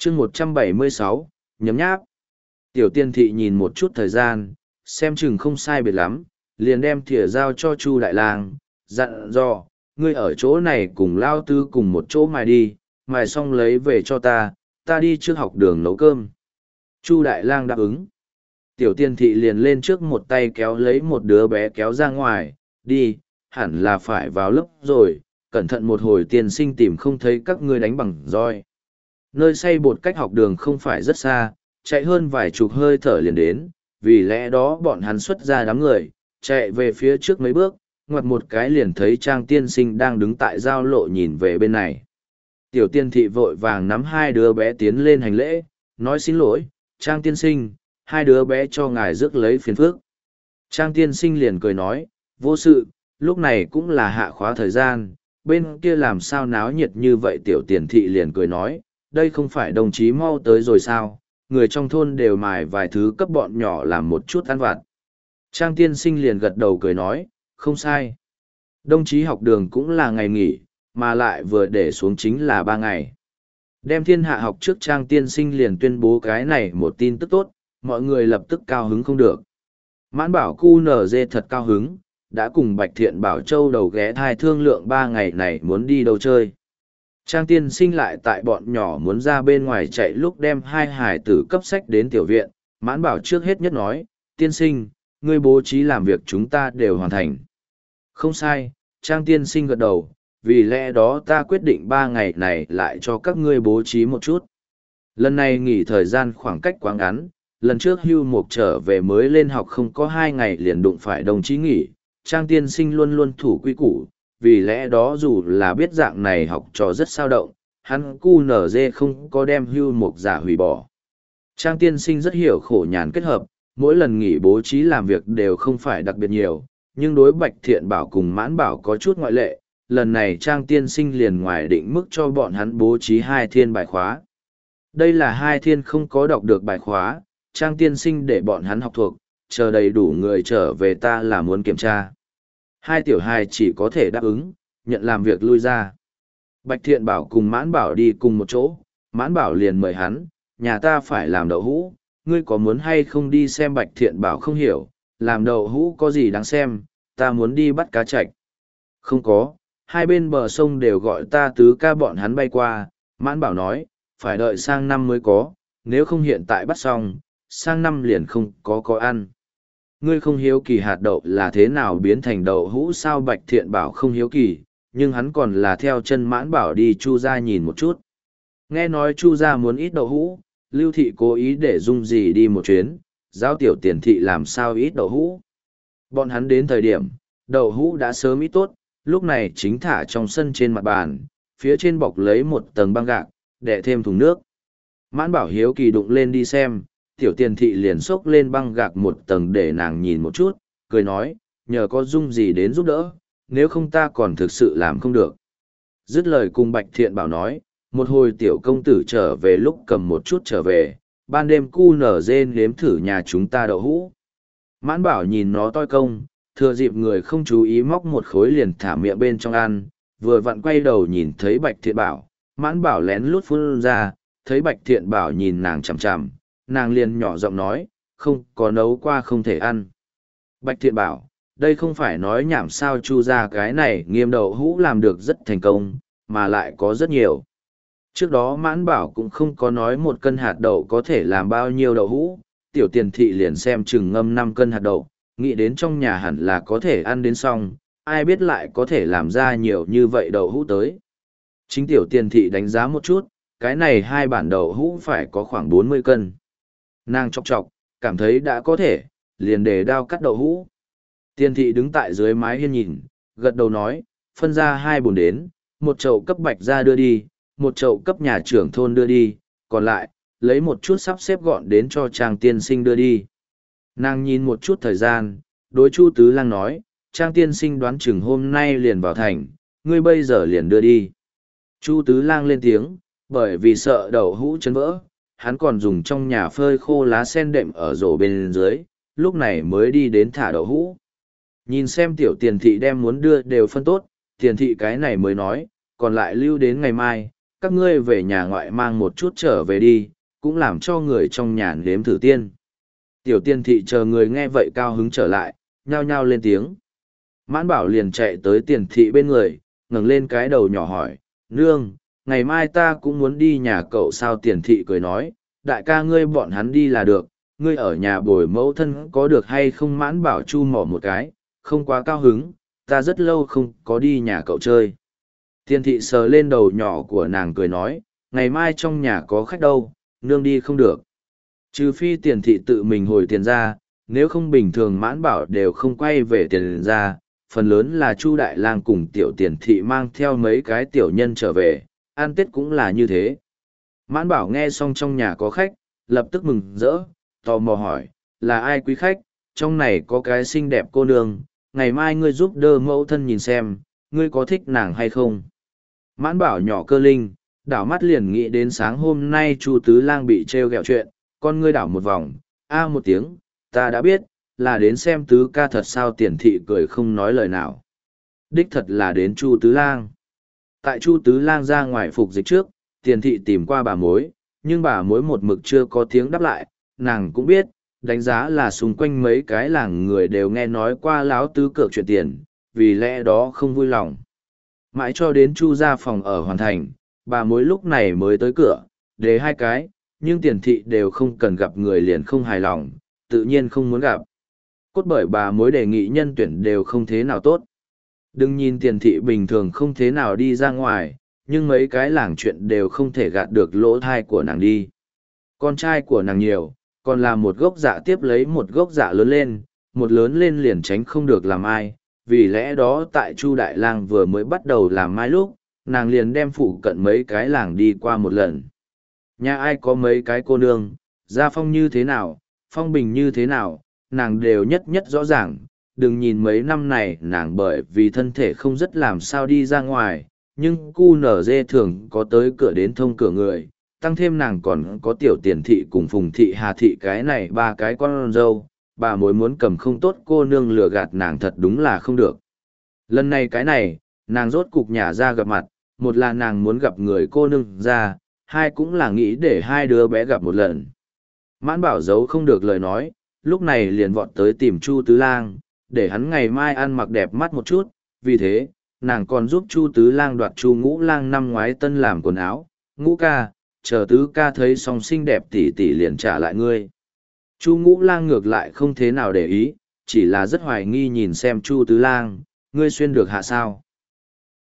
chương 176, nhấm nháp. Tiểu tiên thị nhìn một chút thời gian, xem chừng không sai biệt lắm, liền đem thìa giao cho Chu Đại Lang, dặn dò, ngươi ở chỗ này cùng Lao Tư cùng một chỗ mài đi, mài xong lấy về cho ta đi trước học đường nấu cơm. Chu Đại Lang đáp ứng. Tiểu tiên thị liền lên trước một tay kéo lấy một đứa bé kéo ra ngoài, đi, hẳn là phải vào lớp rồi, cẩn thận một hồi tiên sinh tìm không thấy các ngươi đánh bằng roi. Nơi xay bột cách học đường không phải rất xa, chạy hơn vài chục hơi thở liền đến, vì lẽ đó bọn hắn xuất ra đám người, chạy về phía trước mấy bước, ngoặt một cái liền thấy Trang tiên sinh đang đứng tại giao lộ nhìn về bên này. Tiểu tiên thị vội vàng nắm hai đứa bé tiến lên hành lễ, nói xin lỗi, Trang tiên sinh, hai đứa bé cho ngài rước lấy phiền phước. Trang tiên sinh liền cười nói, vô sự, lúc này cũng là hạ khóa thời gian, bên kia làm sao náo nhiệt như vậy. Tiểu tiền thị liền cười nói, đây không phải đồng chí mau tới rồi sao, người trong thôn đều mài vài thứ cấp bọn nhỏ làm một chút ăn vặt. Trang tiên sinh liền gật đầu cười nói, không sai. Đồng chí học đường cũng là ngày nghỉ, mà lại vừa để xuống chính là 3 ngày. Đem thiên hạ học trước Trang tiên sinh liền tuyên bố cái này một tin tức tốt, mọi người lập tức cao hứng không được. Mãn bảo cu nở dê thật cao hứng, đã cùng Bạch Thiện Bảo Châu đầu ghé thai thương lượng 3 ngày này muốn đi đâu chơi. Trang tiên sinh lại tại bọn nhỏ muốn ra bên ngoài chạy lúc đem hai hải tử cấp sách đến tiểu viện, mãn bảo trước hết nhất nói, tiên sinh, ngươi bố trí làm việc chúng ta đều hoàn thành. Không sai, Trang tiên sinh gật đầu, vì lẽ đó ta quyết định 3 ngày này lại cho các ngươi bố trí một chút. Lần này nghỉ thời gian khoảng cách quá ngắn, lần trước Hưu Mục trở về mới lên học không có 2 ngày liền đụng phải đồng chí nghỉ, Trang tiên sinh luôn luôn thủ quy củ, vì lẽ đó dù là biết dạng này học trò rất sao động, hắn cu nở dê không có đem Hưu Mục giả hủy bỏ. Trang tiên sinh rất hiểu khổ nhàn kết hợp, mỗi lần nghỉ bố trí làm việc đều không phải đặc biệt nhiều, nhưng đối Bạch Thiện Bảo cùng Mãn Bảo có chút ngoại lệ, lần này Trang tiên sinh liền ngoài định mức cho bọn hắn bố trí 2 thiên bài khóa. Đây là 2 thiên không có đọc được bài khóa, Trang tiên sinh để bọn hắn học thuộc, chờ đầy đủ người trở về ta là muốn kiểm tra. 2 tiểu hài chỉ có thể đáp ứng, nhận làm việc lui ra. Bạch Thiện Bảo cùng Mãn Bảo đi cùng một chỗ, Mãn Bảo liền mời hắn, nhà ta phải làm đậu hũ, ngươi có muốn hay không đi xem? Bạch Thiện Bảo không hiểu, làm đậu hũ có gì đáng xem, ta muốn đi bắt cá trạch. Không có, hai bên bờ sông đều gọi ta tứ ca bọn hắn bay qua. Mãn Bảo nói, phải đợi sang năm mới có, nếu không hiện tại bắt xong, sang năm liền không có ăn. Ngươi không hiếu kỳ hạt đậu là thế nào biến thành đậu hũ sao? Bạch Thiện Bảo không hiếu kỳ, nhưng hắn còn là theo chân Mãn Bảo đi Chu gia nhìn một chút. Nghe nói Chu gia muốn ít đậu hũ, Lưu thị cố ý để Dung Dì đi một chuyến, giáo tiểu tiền thị làm sao ít đậu hũ. Bọn hắn đến thời điểm, đậu hũ đã sớm ít tốt, lúc này chính thả trong sân trên mặt bàn, phía trên bọc lấy một tầng băng gạc, đè thêm thùng nước. Mãn Bảo hiếu kỳ đụng lên đi xem, tiểu tiền thị liền xốc lên băng gạc một tầng để nàng nhìn một chút, cười nói, nhờ có Dung Dì đến giúp đỡ, nếu không ta còn thực sự làm không được. Dứt lời cùng Bạch Thiện Bảo nói, một hồi tiểu công tử trở về lúc cầm một chút trở về, ban đêm cu nở dê nếm thử nhà chúng ta đậu hũ. Mãn Bảo nhìn nó toi công, thừa dịp người không chú ý móc một khối liền thả miệng bên trong ăn, vừa vặn quay đầu nhìn thấy Bạch Thiện Bảo, Mãn Bảo lén lút phun ra, thấy Bạch Thiện Bảo nhìn nàng chằm chằm, nàng liền nhỏ giọng nói, không có nấu qua không thể ăn. Bạch Thiện Bảo, đây không phải nói nhảm sao? Chu ra cái này nghiêm đậu hũ làm được rất thành công, mà lại có rất nhiều. Trước đó Mãn Bảo cũng không có nói 1 cân hạt đậu có thể làm bao nhiêu đậu hũ, tiểu tiền thị liền xem chừng ngâm 5 cân hạt đậu, nghĩ đến trong nhà hẳn là có thể ăn đến xong, ai biết lại có thể làm ra nhiều như vậy đậu hũ tới. Chính tiểu tiền thị đánh giá một chút, cái này 2 bản đậu hũ phải có khoảng 40 cân. Nàng chọc chọc, cảm thấy đã có thể, liền để đao cắt đậu hũ. Tiền thị đứng tại dưới mái hiên nhìn, gật đầu nói, phân ra 2 bồn đến, 1 chậu cấp Bạch ra đưa đi, 1 chậu cấp nhà trưởng thôn đưa đi, còn lại, lấy một chút sắp xếp gọn đến cho Trang tiên sinh đưa đi. Nàng nhìn một chút thời gian, đối Chu Tứ Lang nói, Trang tiên sinh đoán chừng hôm nay liền vào thành, ngươi bây giờ liền đưa đi. Chu Tứ Lang lên tiếng, bởi vì sợ đậu hũ chấn vỡ, hắn còn dùng trong nhà phơi khô lá sen đệm ở rổ bên dưới, lúc này mới đi đến thả đậu hũ. Nhìn xem tiểu tiền thị đem muốn đưa đều phân tốt, tiền thị cái này mới nói, còn lại lưu đến ngày mai, các ngươi về nhà ngoại mang một chút trở về đi, cũng làm cho người trong nhà nếm thử tiên. Tiểu tiên thị chờ người nghe vậy cao hứng trở lại, nhao nhao lên tiếng. Mãn bảo liền chạy tới tiền thị bên người, ngẩng lên cái đầu nhỏ hỏi, nương, ngày mai ta cũng muốn đi nhà cậu sao? Tiền thị cười nói, đại ca ngươi bọn hắn đi là được, ngươi ở nhà bồi mẫu thân có được hay không? Mãn bảo chu mỏ một cái, không quá cao hứng, ta rất lâu không có đi nhà cậu chơi. Tiền thị sờ lên đầu nhỏ của nàng cười nói, ngày mai trong nhà có khách đâu, nương đi không được. Trừ phi tiền thị tự mình hồi tiền ra, nếu không bình thường mãn bảo đều không quay về tiền ra, phần lớn là Chu Đại Lang cùng tiểu tiền thị mang theo mấy cái tiểu nhân trở về, ăn Tết cũng là như thế. Mãn bảo nghe xong trong nhà có khách, lập tức mừng rỡ, tò mò hỏi, là ai quý khách, trong này có cái xinh đẹp cô nương, ngày mai ngươi giúp đỡ mẫu thân nhìn xem, ngươi có thích nàng hay không? Mãn bảo nhỏ cơ linh, đảo mắt liền nghĩ đến sáng hôm nay Chu Tứ Lang bị trêu ghẹo chuyện, con ngươi đảo một vòng, a một tiếng, ta đã biết, là đến xem tứ ca thật sao? Tiền thị cười không nói lời nào. Đích thật là đến Chu Tứ Lang. Tại Chu Tứ Lang ra ngoài phục dịch trước, tiền thị tìm qua bà mối, nhưng bà mối một mực chưa có tiếng đáp lại, nàng cũng biết, đánh giá là xung quanh mấy cái làng người đều nghe nói qua láo tứ cược chuyện tiền, vì lẽ đó không vui lòng. Mãi cho đến Chu ra phòng ở hoàn thành, bà mối lúc này mới tới cửa, để hai cái, nhưng tiền thị đều không cần gặp người liền không hài lòng, tự nhiên không muốn gặp. Cốt bởi bà mối đề nghị nhân tuyển đều không thế nào tốt. Đừng nhìn tiền thị bình thường không thế nào đi ra ngoài, nhưng mấy cái làng chuyện đều không thể gạt được lỗ thai của nàng đi. Con trai của nàng nhiều, còn là một gốc dạ tiếp lấy một gốc dạ lớn lên, một lớn lên liền tránh không được làm ai. Vì lẽ đó tại Chu Đại Lang vừa mới bắt đầu làm mai lúc, nàng liền đem phụ cận mấy cái làng đi qua một lần. Nhà ai có mấy cái cô nương, gia phong như thế nào, phong bình như thế nào, nàng đều nhất nhất rõ ràng. Đừng nhìn mấy năm này nàng bởi vì thân thể không rất làm sao đi ra ngoài, nhưng cu nở dê thường có tới cửa đến thông cửa người, tăng thêm nàng còn có tiểu tiền thị cùng phùng thị hà thị cái này ba cái con dâu, bà mối muốn cầm không tốt cô nương lừa gạt nàng thật đúng là không được. Lần này cái này, nàng rốt cục nhả ra gặp mặt, một là nàng muốn gặp người cô nương ra, hai cũng là nghĩ để hai đứa bé gặp một lần. Mãn bảo giấu không được lời nói, lúc này liền vọt tới tìm Chu Tứ Lang, để hắn ngày mai ăn mặc đẹp mắt một chút, vì thế, nàng còn giúp Chu Tứ Lang đoạt Chu Ngũ Lang năm ngoái tân làm quần áo, Ngũ ca, chờ Tứ ca thấy xong xinh đẹp tỷ tỷ liền trả lại ngươi. Chu Ngũ Lang ngược lại không thế nào để ý, chỉ là rất hoài nghi nhìn xem Chu Tứ Lang, ngươi xuyên được hạ sao?